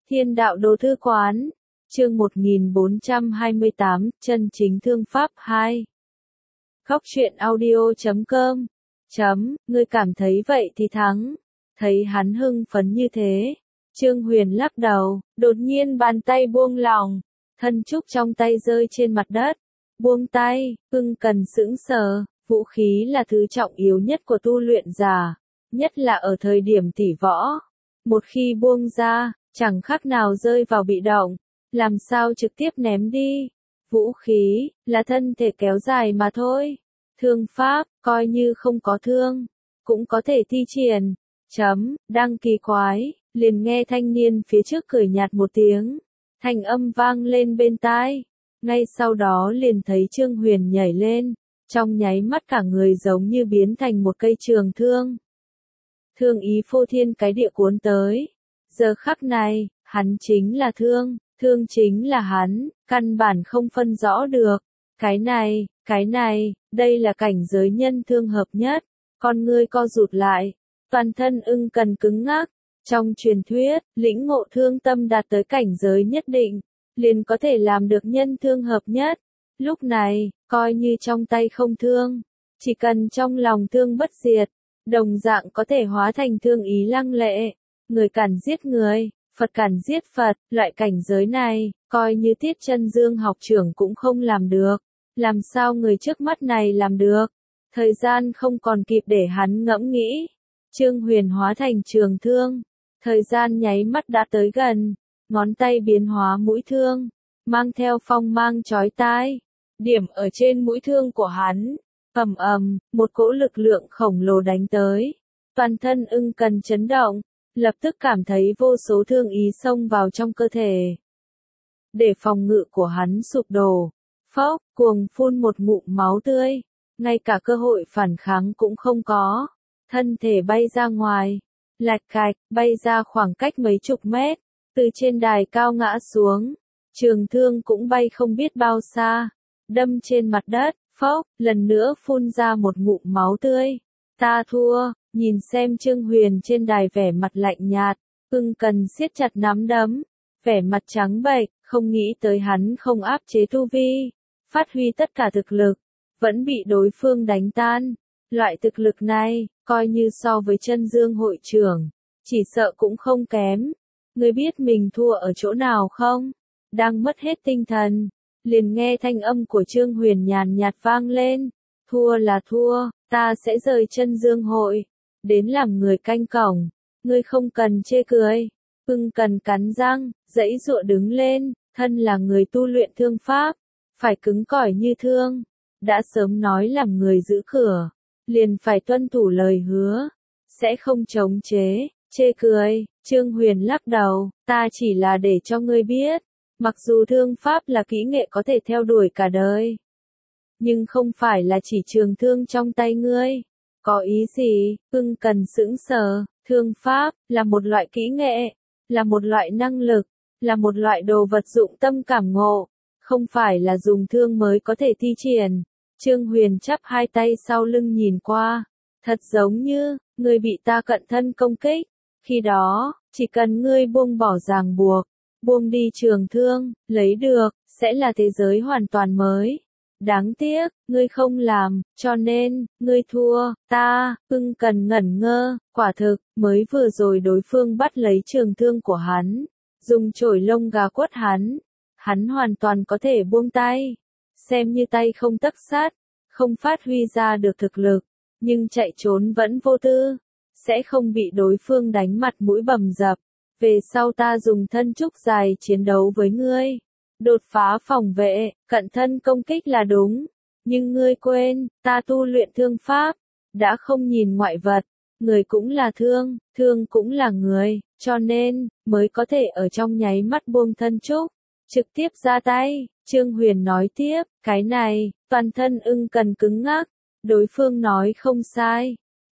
Thiên đạo đồ thư quán, chương 1428, chân chính thương pháp 2. Khóc chuyện audio.com. Ngươi cảm thấy vậy thì thắng. Thấy hắn hưng phấn như thế, Trương Huyền lắc đầu, đột nhiên bàn tay buông lỏng, thân trúc trong tay rơi trên mặt đất. Buông tay, Ưng Cần sững sờ, vũ khí là thứ trọng yếu nhất của tu luyện giả, nhất là ở thời điểm tỷ võ. Một khi buông ra, chẳng khác nào rơi vào bị động, làm sao trực tiếp ném đi. Vũ khí, là thân thể kéo dài mà thôi. Thương pháp, coi như không có thương, cũng có thể thi triển. Đang kỳ quái, liền nghe thanh niên phía trước cười nhạt một tiếng. Thanh âm vang lên bên tai. Ngay sau đó liền thấy Trương Huyền nhảy lên, trong nháy mắt cả người giống như biến thành một cây trường thương. Thương ý phô thiên cái địa cuốn tới. Giờ khắc này, hắn chính là thương chính là hắn, căn bản không phân rõ được. Cái này, đây là cảnh giới nhân thương hợp nhất. Con ngươi co rụt lại, toàn thân Ưng Cần cứng ngắc. Trong truyền thuyết, lĩnh ngộ thương tâm đạt tới cảnh giới nhất định, liền có thể làm được nhân thương hợp nhất. Lúc này, coi như trong tay không thương, chỉ cần trong lòng thương bất diệt, đồng dạng có thể hóa thành thương ý lăng lệ. Người cản giết người, Phật cản giết Phật, loại cảnh giới này, coi như Tiết Chân Dương học trưởng cũng không làm được. Làm sao người trước mắt này làm được? Thời gian không còn kịp để hắn ngẫm nghĩ. Trương Huyền hóa thành trường thương. Thời gian nháy mắt đã tới gần. Ngón tay biến hóa mũi thương, mang theo phong mang chói tai. Điểm ở trên mũi thương của hắn. Một cỗ lực lượng khổng lồ đánh tới. Toàn thân Ưng Cần chấn động, lập tức cảm thấy vô số thương ý xông vào trong cơ thể. Để phòng ngự của hắn sụp đổ, phốc, cuồng phun một ngụm máu tươi, ngay cả cơ hội phản kháng cũng không có. Thân thể bay ra ngoài, lạch cạch, bay ra khoảng cách mấy chục mét, từ trên đài cao ngã xuống. Trường thương cũng bay không biết bao xa, đâm trên mặt đất, phốc, lần nữa phun ra một ngụm máu tươi. Ta thua. Nhìn xem Trương Huyền trên đài vẻ mặt lạnh nhạt, Ưng Cần siết chặt nắm đấm, vẻ mặt trắng bệch, không nghĩ tới hắn không áp chế tu vi, phát huy tất cả thực lực, vẫn bị đối phương đánh tan. Loại thực lực này, coi như so với Chân Dương hội trưởng, chỉ sợ cũng không kém. Ngươi biết mình thua ở chỗ nào không? Đang mất hết tinh thần, liền nghe thanh âm của Trương Huyền nhàn nhạt vang lên. Thua là thua, ta sẽ rời Chân Dương hội, đến làm người canh cổng, ngươi không cần chê cười. Ưng Cần cắn răng, giãy giụa đứng lên, thân là người tu luyện thương pháp, phải cứng cỏi như thương. Đã sớm nói làm người giữ cửa, liền phải tuân thủ lời hứa, sẽ không chống chế, chê cười. Trương Huyền lắc đầu, ta chỉ là để cho ngươi biết, mặc dù thương pháp là kỹ nghệ có thể theo đuổi cả đời, nhưng không phải là chỉ trường thương trong tay ngươi. Có ý gì? Ưng Cần sững sờ. Thương pháp, là một loại kỹ nghệ, là một loại năng lực, là một loại đồ vật dụng tâm cảm ngộ, không phải là dùng thương mới có thể thi triển. Trương Huyền chắp hai tay sau lưng nhìn qua, thật giống như, ngươi bị ta cận thân công kích. Khi đó, chỉ cần ngươi buông bỏ ràng buộc, buông đi trường thương, lấy được, sẽ là thế giới hoàn toàn mới. Đáng tiếc, ngươi không làm, cho nên, ngươi thua. Ưng Cần ngẩn ngơ, quả thực, mới vừa rồi đối phương bắt lấy trường thương của hắn, dùng chổi lông gà quất hắn hoàn toàn có thể buông tay, xem như tay không tấc sắt, không phát huy ra được thực lực, nhưng chạy trốn vẫn vô tư, sẽ không bị đối phương đánh mặt mũi bầm dập. Về sau ta dùng thân trúc dài chiến đấu với ngươi. Đột phá phòng vệ, cận thân công kích là đúng, nhưng ngươi quên, ta tu luyện thương pháp, đã không nhìn ngoại vật, người cũng là thương cũng là người, cho nên, mới có thể ở trong nháy mắt buông thân trúc, trực tiếp ra tay. Trương Huyền nói tiếp, cái này, toàn thân Ưng Cần cứng ngắc, đối phương nói không sai.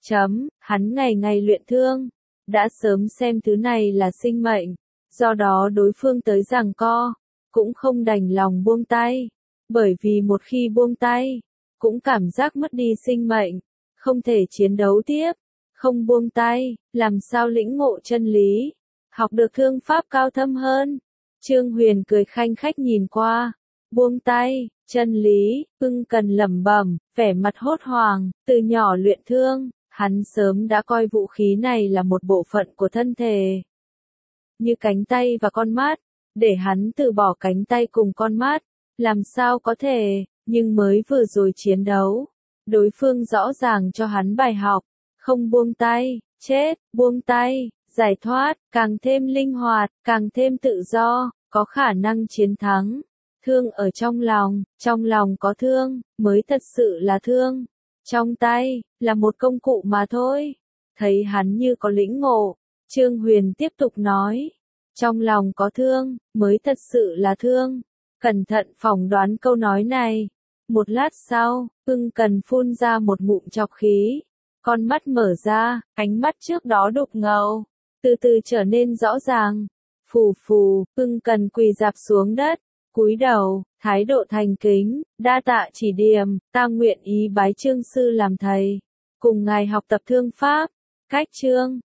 Hắn ngày ngày luyện thương, đã sớm xem thứ này là sinh mệnh, do đó đối phương tới giằng co, cũng không đành lòng buông tay, bởi vì một khi buông tay, cũng cảm giác mất đi sinh mệnh, không thể chiến đấu tiếp, không buông tay, làm sao lĩnh ngộ chân lý. học được thương pháp cao thâm hơn. Trương Huyền cười khanh khách nhìn qua, buông tay, chân lý, Ưng Cần lẩm bẩm, vẻ mặt hốt hoảng, từ nhỏ luyện thương, hắn sớm đã coi vũ khí này là một bộ phận của thân thể. Như cánh tay và con mắt, để hắn từ bỏ cánh tay cùng con mắt, làm sao có thể, nhưng mới vừa rồi chiến đấu, đối phương rõ ràng cho hắn bài học, không buông tay, chết, buông tay, giải thoát, càng thêm linh hoạt, càng thêm tự do, có khả năng chiến thắng. Thương ở trong lòng có thương, mới thật sự là thương. Trong tay, là một công cụ mà thôi. Thấy hắn như có lĩnh ngộ, Trương Huyền tiếp tục nói. Trong lòng có thương, mới thật sự là thương. Cẩn thận phỏng đoán câu nói này. Một lát sau, Ưng Cần phun ra một ngụm trọc khí. Con mắt mở ra, ánh mắt trước đó đục ngầu, từ từ trở nên rõ ràng. Phù phù, Ưng Cần quỳ rạp xuống đất, cúi đầu, thái độ thành kính, đa tạ chỉ điểm, ta nguyện ý bái Trương sư làm thầy, cùng ngài học tập thương pháp. Cách chương